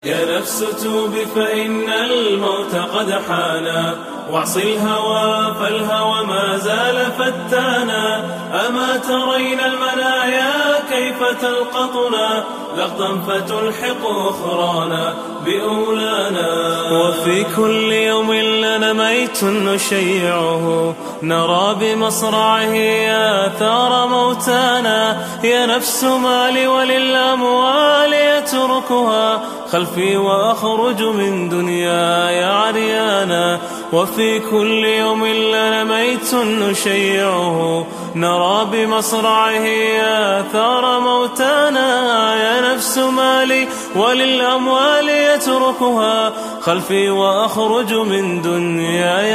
يا نفس توبي فإن الموت قد حانا، واعصي الهوى فالهوى ما زال فتانا. أما ترين المنايا كيف تلقطنا، لقطا فتلحق أخرانا بأولانا. وفي كل يوم لنا ميت نشيعه، نرى بمصرعه آثار موتانا. يا نفس مالي وللأموال يتركها، خلفي وأخرج من دنياي عريانا. وفي كل يوم لنا ميت نشيعه، نرى بمصرعه آثار موتانا. يا نفس مالي وللأموال يتركها، خلفي وأخرج من دنياي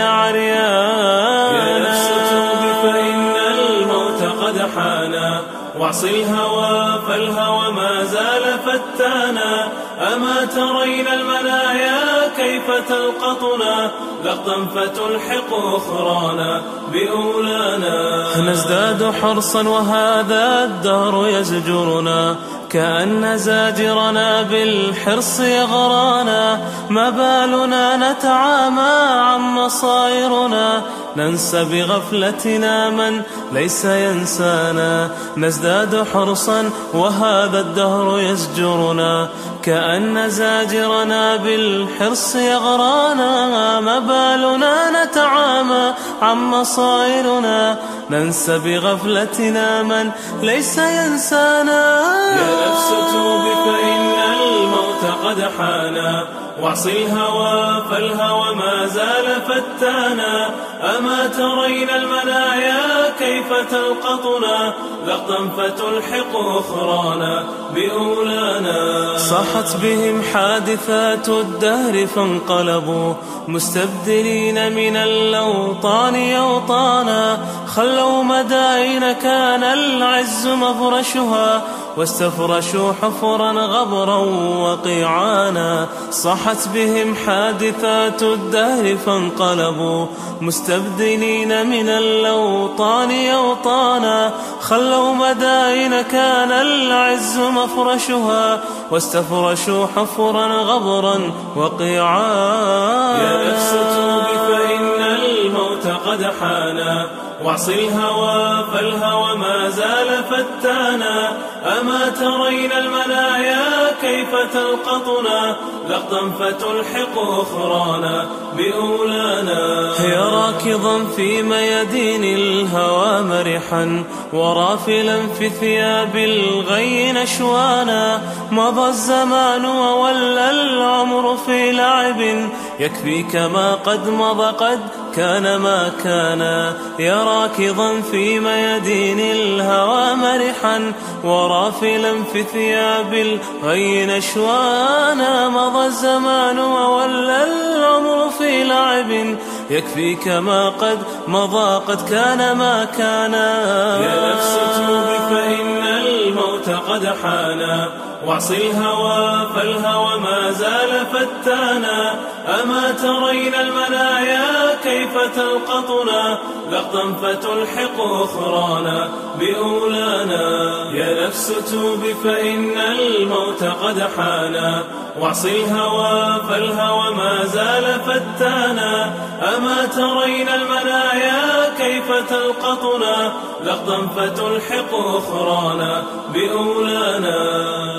عريانا. يا نفس توبي فإن الموت قد حانا، واعصي الهوى فالهوى ما زال فتانا. أما ترين المنايا كيف تلقطنا، لقطا فتلحق أخرانا بأولانا. نزداد حرصا وهذا الدهر يزجرنا، كأن زاجرنا بالحرص يغرانا. ما بالنا نتعامى عن مصائرنا، ننسى بغفلتنا من ليس ينسانا. نزداد حرصا وهذا الدهر يزجرنا، كأن زاجرنا بالحرص يغرانا. ما بالنا نتعامى عن مصائرنا، ننسى بغفلتنا من ليس ينسانا. يا نفس توبي فإن الموت قد حانا، واعصي الهوى فالهوى ما زال فتانا. أما ترين المنايا كيف تلقطنا، لقطا فتلحق أخرانا بأولانا. صاحت بهم حادثات الدهر فانقلبوا، مستبدلين من اللوطان يوطانا. خلوا مدائن كان العز مفرشها، واستفرشوا حفرا غبرا وقيعانا. صاحت بهم حادثات الدهر فانقلبوا، مستبدلين من اللوطان يوطانا. خلوا مدائن كان العز مفرشها، واستفرشوا حفرا غبرا وقيعانا. يا نفس توبي فإن الموت قد حانا، واعصي الهوى فالهوى ما زال فتانا. أما ترين المنايا كيف تلقطنا، لقطا فتلحق أخرانا بأولانا. يا راكضا في ميادين الهوى مرحا، ورافلا في ثياب الغي نشوانا. مضى الزمان وولى العمر في لعب، يكفيك ما قد مضى قد كان ما كان. يا راكضا في ميادين الهوى مرحا، ورافلا في ثياب الغي نشوانا. مضى الزمان وولى العمر في لعب، يكفيك ما قد مضى قد كان ما كان. يا نفس توبي فإن الموت قد حانا، واعصي الهوى فالهوى ما زال فتانا. أما ترين المنايا كيف تلقطنا، لقطا فتلحق أخرانا بأولانا. يا نفس توبي فإن الموت قد حانا، واعصي الهوى فالهوى ما زال فتانا. أما ترين المنايا كيف تلقطنا، لقطا فتلحق أخرانا بأولانا.